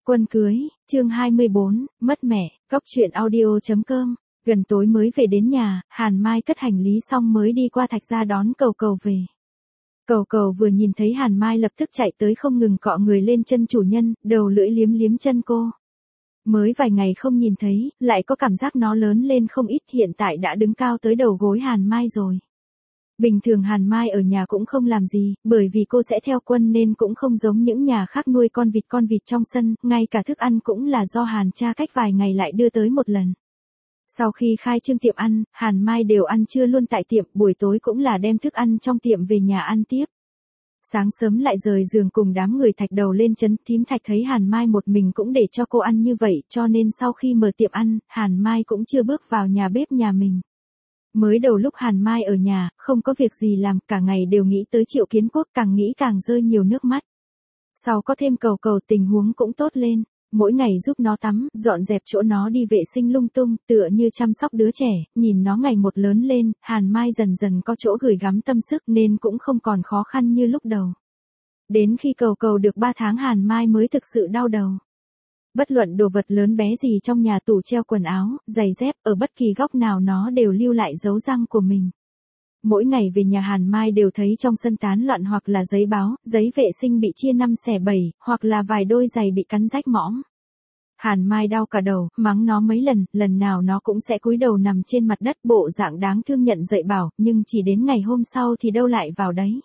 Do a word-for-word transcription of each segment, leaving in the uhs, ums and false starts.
Quân cưới, chương hai mươi bốn, mất mẹ, góc truyện audio chấm com. Gần tối mới về đến nhà, Hàn Mai cất hành lý xong mới đi qua Thạch Gia đón Cầu Cầu về. Cầu Cầu vừa nhìn thấy Hàn Mai lập tức chạy tới không ngừng cọ người lên chân chủ nhân, đầu lưỡi liếm liếm chân cô. Mới vài ngày không nhìn thấy, lại có cảm giác nó lớn lên không ít, hiện tại đã đứng cao tới đầu gối Hàn Mai rồi. Bình thường Hàn Mai ở nhà cũng không làm gì, bởi vì cô sẽ theo Quân nên cũng không giống những nhà khác nuôi con vịt con vịt trong sân, ngay cả thức ăn cũng là do Hàn cha cách vài ngày lại đưa tới một lần. Sau khi khai trương tiệm ăn, Hàn Mai đều ăn trưa luôn tại tiệm, buổi tối cũng là đem thức ăn trong tiệm về nhà ăn tiếp. Sáng sớm lại rời giường cùng đám người Thạch đầu lên trấn, thím Thạch thấy Hàn Mai một mình cũng để cho cô ăn như vậy, cho nên sau khi mở tiệm ăn, Hàn Mai cũng chưa bước vào nhà bếp nhà mình. Mới đầu lúc Hàn Mai ở nhà, không có việc gì làm, cả ngày đều nghĩ tới Triệu Kiến Quốc, càng nghĩ càng rơi nhiều nước mắt. Sau có thêm Cầu Cầu tình huống cũng tốt lên, mỗi ngày giúp nó tắm, dọn dẹp chỗ nó đi vệ sinh lung tung, tựa như chăm sóc đứa trẻ, nhìn nó ngày một lớn lên, Hàn Mai dần dần có chỗ gửi gắm tâm sức nên cũng không còn khó khăn như lúc đầu. Đến khi Cầu Cầu được ba tháng Hàn Mai mới thực sự đau đầu. Bất luận đồ vật lớn bé gì trong nhà, tủ treo quần áo, giày dép, ở bất kỳ góc nào nó đều lưu lại dấu răng của mình. Mỗi ngày về nhà Hàn Mai đều thấy trong sân tán loạn hoặc là giấy báo, giấy vệ sinh bị chia năm xẻ bảy, hoặc là vài đôi giày bị cắn rách mõm. Hàn Mai đau cả đầu, mắng nó mấy lần, lần nào nó cũng sẽ cúi đầu nằm trên mặt đất, bộ dạng đáng thương nhận dạy bảo, nhưng chỉ đến ngày hôm sau thì đâu lại vào đấy.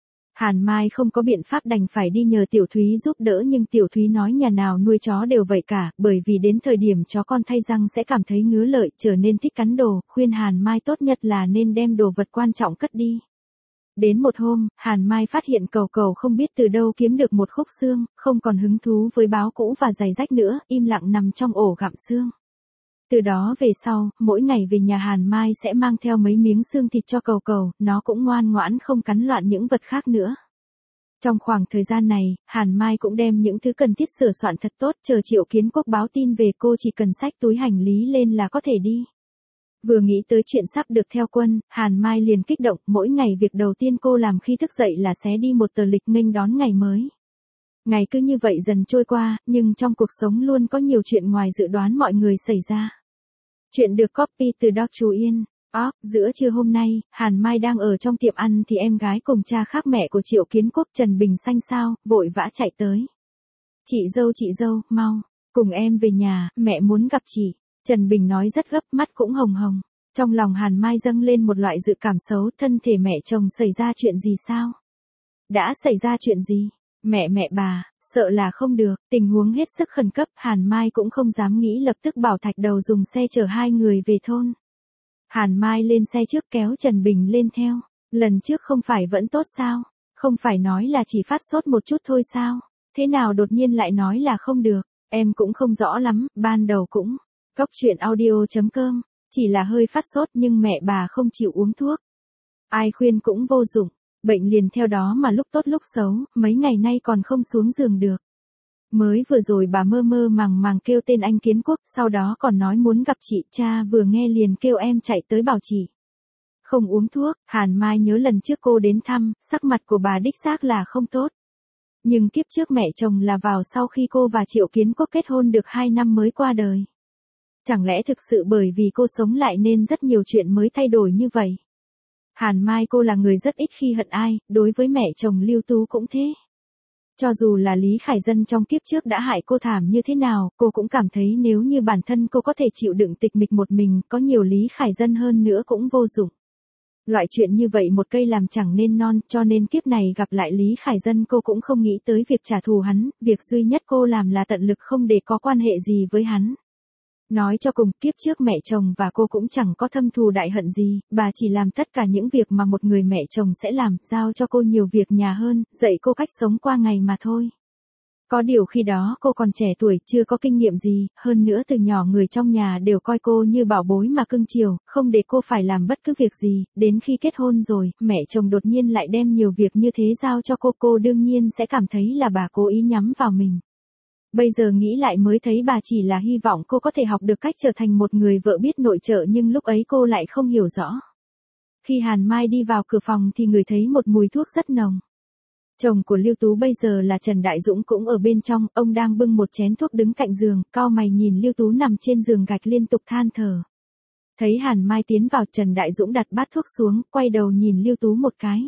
Hàn Mai không có biện pháp đành phải đi nhờ Tiểu Thúy giúp đỡ, nhưng Tiểu Thúy nói nhà nào nuôi chó đều vậy cả, bởi vì đến thời điểm chó con thay răng sẽ cảm thấy ngứa lợi, trở nên thích cắn đồ, khuyên Hàn Mai tốt nhất là nên đem đồ vật quan trọng cất đi. Đến một hôm, Hàn Mai phát hiện Cầu Cầu không biết từ đâu kiếm được một khúc xương, không còn hứng thú với báo cũ và giày rách nữa, im lặng nằm trong ổ gặm xương. Từ đó về sau, mỗi ngày về nhà Hàn Mai sẽ mang theo mấy miếng xương thịt cho Cầu Cầu, nó cũng ngoan ngoãn không cắn loạn những vật khác nữa. Trong khoảng thời gian này, Hàn Mai cũng đem những thứ cần thiết sửa soạn thật tốt, chờ Triệu Kiến Quốc báo tin về cô chỉ cần xách túi hành lý lên là có thể đi. Vừa nghĩ tới chuyện sắp được theo Quân, Hàn Mai liền kích động, mỗi ngày việc đầu tiên cô làm khi thức dậy là xé đi một tờ lịch nghênh đón ngày mới. Ngày cứ như vậy dần trôi qua, nhưng trong cuộc sống luôn có nhiều chuyện ngoài dự đoán mọi người xảy ra. Chuyện được copy từ Doc Chú Yên. Ó, giữa trưa hôm nay, Hàn Mai đang ở trong tiệm ăn thì em gái cùng cha khác mẹ của Triệu Kiến Quốc Trần Bình xanh xao, vội vã chạy tới. Chị dâu chị dâu, mau, cùng em về nhà, mẹ muốn gặp chị. Trần Bình nói rất gấp, mắt cũng hồng hồng. Trong lòng Hàn Mai dâng lên một loại dự cảm xấu, thân thể mẹ chồng xảy ra chuyện gì sao? Đã xảy ra chuyện gì? Mẹ mẹ bà, sợ là không được, tình huống hết sức khẩn cấp, Hàn Mai cũng không dám nghĩ, lập tức bảo Thạch đầu dùng xe chở hai người về thôn. Hàn Mai lên xe trước kéo Trần Bình lên theo, lần trước không phải vẫn tốt sao, không phải nói là chỉ phát sốt một chút thôi sao, thế nào đột nhiên lại nói là không được, em cũng không rõ lắm, ban đầu cũng, góc truyện audio chấm com, chỉ là hơi phát sốt nhưng mẹ bà không chịu uống thuốc. Ai khuyên cũng vô dụng. Bệnh liền theo đó mà lúc tốt lúc xấu, mấy ngày nay còn không xuống giường được. Mới vừa rồi bà mơ mơ màng màng kêu tên anh Kiến Quốc, sau đó còn nói muốn gặp chị, cha vừa nghe liền kêu em chạy tới bảo chị. Không uống thuốc, Hàn Mai nhớ lần trước cô đến thăm, sắc mặt của bà đích xác là không tốt. Nhưng kiếp trước mẹ chồng là vào sau khi cô và Triệu Kiến Quốc kết hôn được hai năm mới qua đời. Chẳng lẽ thực sự bởi vì cô sống lại nên rất nhiều chuyện mới thay đổi như vậy? Hàn Mai cô là người rất ít khi hận ai, đối với mẹ chồng Lưu Tú cũng thế. Cho dù là Lý Khải Dân trong kiếp trước đã hại cô thảm như thế nào, cô cũng cảm thấy nếu như bản thân cô có thể chịu đựng tịch mịch một mình, có nhiều Lý Khải Dân hơn nữa cũng vô dụng. Loại chuyện như vậy một cây làm chẳng nên non, cho nên kiếp này gặp lại Lý Khải Dân cô cũng không nghĩ tới việc trả thù hắn, việc duy nhất cô làm là tận lực không để có quan hệ gì với hắn. Nói cho cùng, kiếp trước mẹ chồng và cô cũng chẳng có thâm thù đại hận gì, bà chỉ làm tất cả những việc mà một người mẹ chồng sẽ làm, giao cho cô nhiều việc nhà hơn, dạy cô cách sống qua ngày mà thôi. Có điều khi đó cô còn trẻ tuổi, chưa có kinh nghiệm gì, hơn nữa từ nhỏ người trong nhà đều coi cô như bảo bối mà cưng chiều, không để cô phải làm bất cứ việc gì, đến khi kết hôn rồi, mẹ chồng đột nhiên lại đem nhiều việc như thế giao cho cô, cô đương nhiên sẽ cảm thấy là bà cố ý nhắm vào mình. Bây giờ nghĩ lại mới thấy bà chỉ là hy vọng cô có thể học được cách trở thành một người vợ biết nội trợ, nhưng lúc ấy cô lại không hiểu rõ. Khi Hàn Mai đi vào cửa phòng thì ngửi thấy một mùi thuốc rất nồng. Chồng của Lưu Tú bây giờ là Trần Đại Dũng cũng ở bên trong, ông đang bưng một chén thuốc đứng cạnh giường, cau mày nhìn Lưu Tú nằm trên giường gạch liên tục than thở. Thấy Hàn Mai tiến vào, Trần Đại Dũng đặt bát thuốc xuống, quay đầu nhìn Lưu Tú một cái.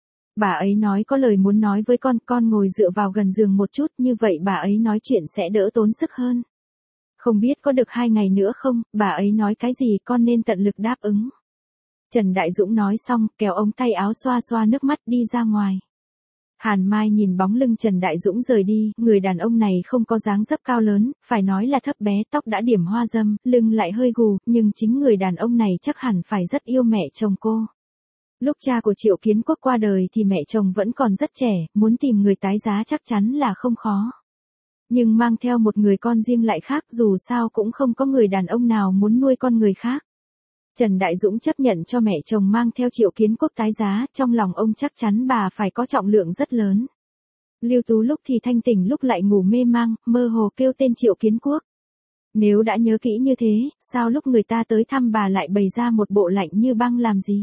Bà ấy nói có lời muốn nói với con, con ngồi dựa vào gần giường một chút, như vậy bà ấy nói chuyện sẽ đỡ tốn sức hơn. Không biết có được hai ngày nữa không, bà ấy nói cái gì con nên tận lực đáp ứng. Trần Đại Dũng nói xong, kéo ống tay áo xoa xoa nước mắt đi ra ngoài. Hàn Mai nhìn bóng lưng Trần Đại Dũng rời đi, người đàn ông này không có dáng dấp cao lớn, phải nói là thấp bé, tóc đã điểm hoa râm, lưng lại hơi gù, nhưng chính người đàn ông này chắc hẳn phải rất yêu mẹ chồng cô. Lúc cha của Triệu Kiến Quốc qua đời thì mẹ chồng vẫn còn rất trẻ, muốn tìm người tái giá chắc chắn là không khó. Nhưng mang theo một người con riêng lại khác, dù sao cũng không có người đàn ông nào muốn nuôi con người khác. Trần Đại Dũng chấp nhận cho mẹ chồng mang theo Triệu Kiến Quốc tái giá, trong lòng ông chắc chắn bà phải có trọng lượng rất lớn. Lưu Tú lúc thì thanh tỉnh lúc lại ngủ mê mang, mơ hồ kêu tên Triệu Kiến Quốc. Nếu đã nhớ kỹ như thế, sao lúc người ta tới thăm bà lại bày ra một bộ lạnh như băng làm gì?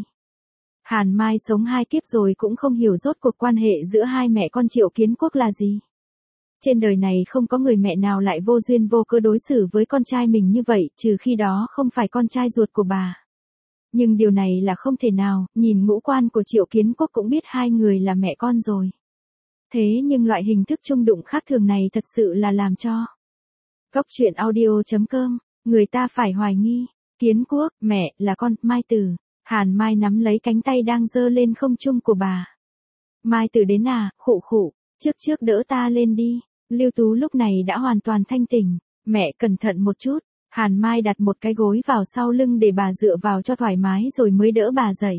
Hàn Mai sống hai kiếp rồi cũng không hiểu rốt cuộc quan hệ giữa hai mẹ con Triệu Kiến Quốc là gì. Trên đời này không có người mẹ nào lại vô duyên vô cớ đối xử với con trai mình như vậy, trừ khi đó không phải con trai ruột của bà. Nhưng điều này là không thể nào, nhìn ngũ quan của Triệu Kiến Quốc cũng biết hai người là mẹ con rồi. Thế nhưng loại hình thức chung đụng khác thường này thật sự là làm cho Cốc truyện audio chấm com, người ta phải hoài nghi. Kiến Quốc, mẹ, là con, Mai Tử. Hàn Mai nắm lấy cánh tay đang giơ lên không trung của bà. Mai Tử đến à, khụ khụ, trước trước đỡ ta lên đi. Lưu Tú lúc này đã hoàn toàn thanh tỉnh. Mẹ cẩn thận một chút. Hàn Mai đặt một cái gối vào sau lưng để bà dựa vào cho thoải mái rồi mới đỡ bà dậy.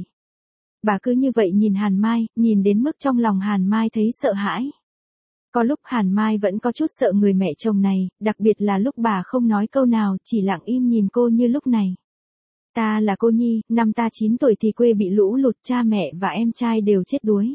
Bà cứ như vậy nhìn Hàn Mai, nhìn đến mức trong lòng Hàn Mai thấy sợ hãi. Có lúc Hàn Mai vẫn có chút sợ người mẹ chồng này, đặc biệt là lúc bà không nói câu nào, chỉ lặng im nhìn cô như lúc này. Ta là cô Nhi, năm ta chín tuổi thì quê bị lũ lụt, cha mẹ và em trai đều chết đuối.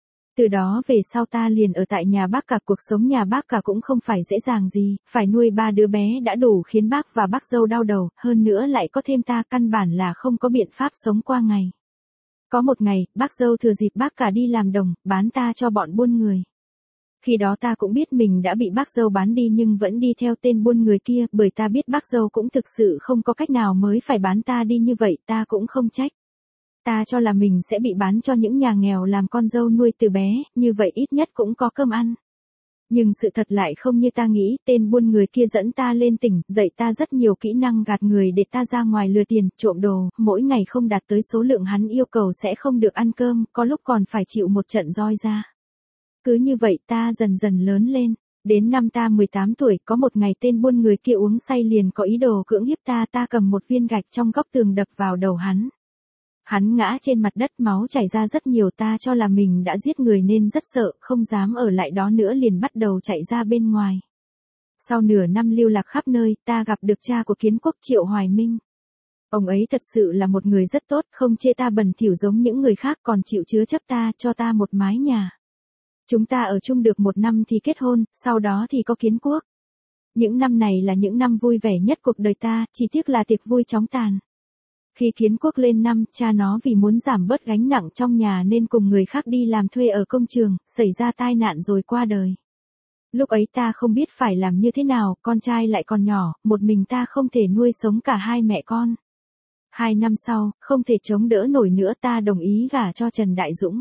Từ đó về sau ta liền ở tại nhà bác cả, cuộc sống nhà bác cả cũng không phải dễ dàng gì, phải nuôi ba đứa bé đã đủ khiến bác và bác dâu đau đầu, hơn nữa lại có thêm ta, căn bản là không có biện pháp sống qua ngày. Có một ngày, bác dâu thừa dịp bác cả đi làm đồng, bán ta cho bọn buôn người. Khi đó ta cũng biết mình đã bị bác dâu bán đi nhưng vẫn đi theo tên buôn người kia, bởi ta biết bác dâu cũng thực sự không có cách nào mới phải bán ta đi như vậy, ta cũng không trách. Ta cho là mình sẽ bị bán cho những nhà nghèo làm con dâu nuôi từ bé, như vậy ít nhất cũng có cơm ăn. Nhưng sự thật lại không như ta nghĩ, tên buôn người kia dẫn ta lên tỉnh, dạy ta rất nhiều kỹ năng gạt người để ta ra ngoài lừa tiền, trộm đồ, mỗi ngày không đạt tới số lượng hắn yêu cầu sẽ không được ăn cơm, có lúc còn phải chịu một trận roi ra. Cứ như vậy ta dần dần lớn lên, đến năm ta mười tám tuổi, có một ngày tên buôn người kia uống say liền có ý đồ cưỡng hiếp ta, ta cầm một viên gạch trong góc tường đập vào đầu hắn. Hắn ngã trên mặt đất, máu chảy ra rất nhiều, ta cho là mình đã giết người nên rất sợ, không dám ở lại đó nữa liền bắt đầu chạy ra bên ngoài. Sau nửa năm lưu lạc khắp nơi, ta gặp được cha của Kiến Quốc, Triệu Hoài Minh. Ông ấy thật sự là một người rất tốt, không chê ta bẩn thỉu giống những người khác, còn chịu chứa chấp ta, cho ta một mái nhà. Chúng ta ở chung được một năm thì kết hôn, sau đó thì có Kiến Quốc. Những năm này là những năm vui vẻ nhất cuộc đời ta, chỉ tiếc là tiệc vui chóng tàn. Khi Kiến Quốc lên năm, cha nó vì muốn giảm bớt gánh nặng trong nhà nên cùng người khác đi làm thuê ở công trường, xảy ra tai nạn rồi qua đời. Lúc ấy ta không biết phải làm như thế nào, con trai lại còn nhỏ, một mình ta không thể nuôi sống cả hai mẹ con. Hai năm sau, không thể chống đỡ nổi nữa, ta đồng ý gả cho Trần Đại Dũng.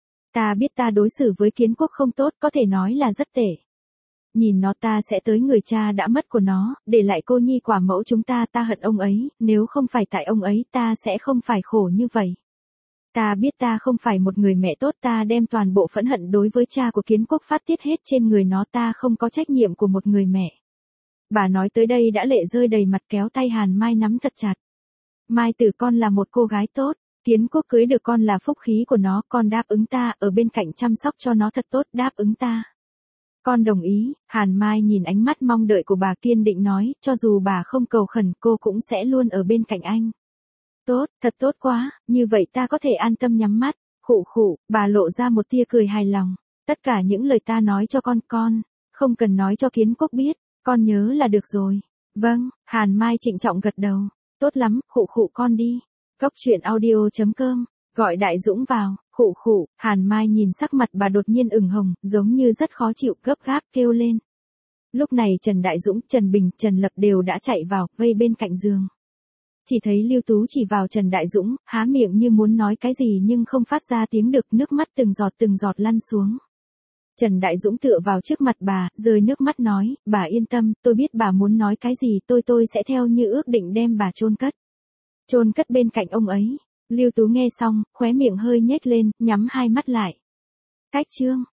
Ta biết ta đối xử với Kiến Quốc không tốt, có thể nói là rất tệ. Nhìn nó ta sẽ tới người cha đã mất của nó, để lại cô nhi quả mẫu chúng ta, ta hận ông ấy, nếu không phải tại ông ấy ta sẽ không phải khổ như vậy. Ta biết ta không phải một người mẹ tốt, ta đem toàn bộ phẫn hận đối với cha của Kiến Quốc phát tiết hết trên người nó, ta không có trách nhiệm của một người mẹ. Bà nói tới đây đã lệ rơi đầy mặt, kéo tay Hàn Mai nắm thật chặt. Mai Tử, con là một cô gái tốt, Kiến Quốc cưới được con là phúc khí của nó, con đáp ứng ta, ở bên cạnh chăm sóc cho nó thật tốt, đáp ứng ta. Con đồng ý. Hàn Mai nhìn ánh mắt mong đợi của bà kiên định nói, cho dù bà không cầu khẩn cô cũng sẽ luôn ở bên cạnh anh. Tốt, thật tốt quá, như vậy ta có thể an tâm nhắm mắt. Khụ khụ, bà lộ ra một tia cười hài lòng. Tất cả những lời ta nói cho con, con không cần nói cho Kiến Quốc biết, con nhớ là được rồi. Vâng, Hàn Mai trịnh trọng gật đầu. Tốt lắm, khụ khụ con đi. Cốc truyện audio chấm com, gọi Đại Dũng vào. Khụ khụ, Hàn Mai nhìn sắc mặt bà đột nhiên ửng hồng, giống như rất khó chịu, gấp gáp kêu lên. Lúc này Trần Đại Dũng, Trần Bình, Trần Lập đều đã chạy vào, vây bên cạnh giường. Chỉ thấy Lưu Tú chỉ vào Trần Đại Dũng, há miệng như muốn nói cái gì nhưng không phát ra tiếng được, nước mắt từng giọt từng giọt lăn xuống. Trần Đại Dũng tựa vào trước mặt bà, rơi nước mắt nói, bà yên tâm, tôi biết bà muốn nói cái gì, tôi tôi sẽ theo như ước định đem bà chôn cất. Chôn cất bên cạnh ông ấy. Lưu Tú nghe xong, khóe miệng hơi nhếch lên, nhắm hai mắt lại. Cách chương.